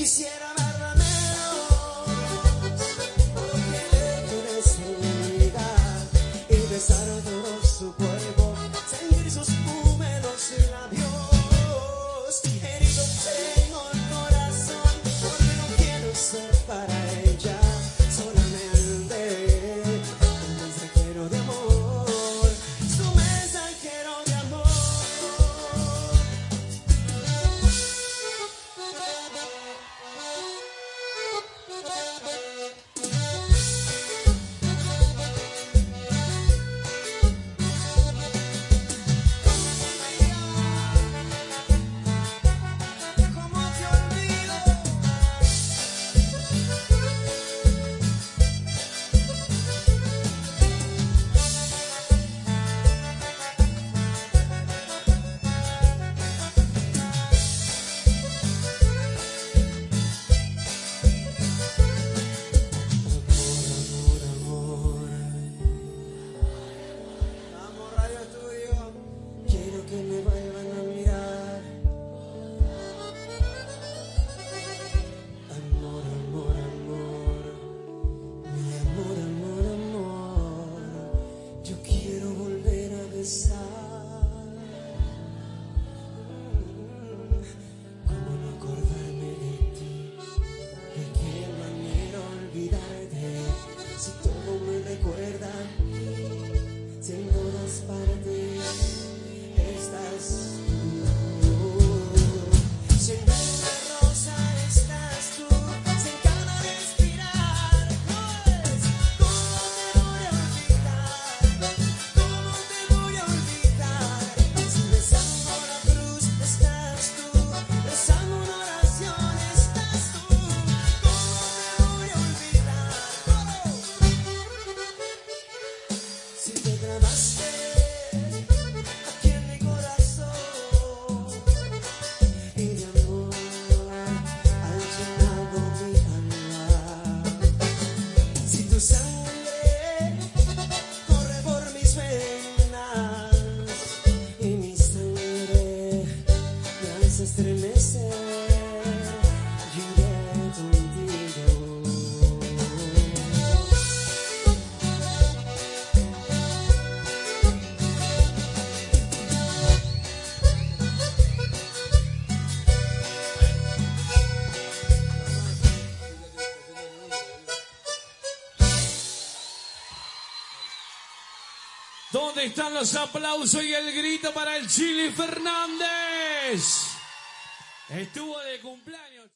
Quisiera verla menos, porque le desligar y besar todo su cuerpo, sentir sus húmedos labios. Herido tengo el corazón, porque no quiero ser para ella solamente un mensajero de amor, su mensajero de amor. Quiero que me vuelvan a mirar. Amor, amor, amor. Mi amor, amor, amor. Yo quiero volver a besar. ¿Cómo no acordarme de ti? ¿De qué manera olvidarte? Si todo me recuerda a mí, si en todas partes estás tú. Si en una rosa estás tú, si en cada respirar, pues, ¿cómo te voy a olvidar? ¿Cómo te voy a olvidar? Si besando la cruz estás tú, rezando una oración estás tú, ¿cómo te voy a olvidar? Si te clavaste aquí en mi corazón y de amor has llenado mi alma, si tu sangre corre por mis venas y mi sangre me hace estremecer, yo iré contigo. ¿Dónde están los aplausos y el grito para el Chili Fernández? Estuvo de cumpleaños.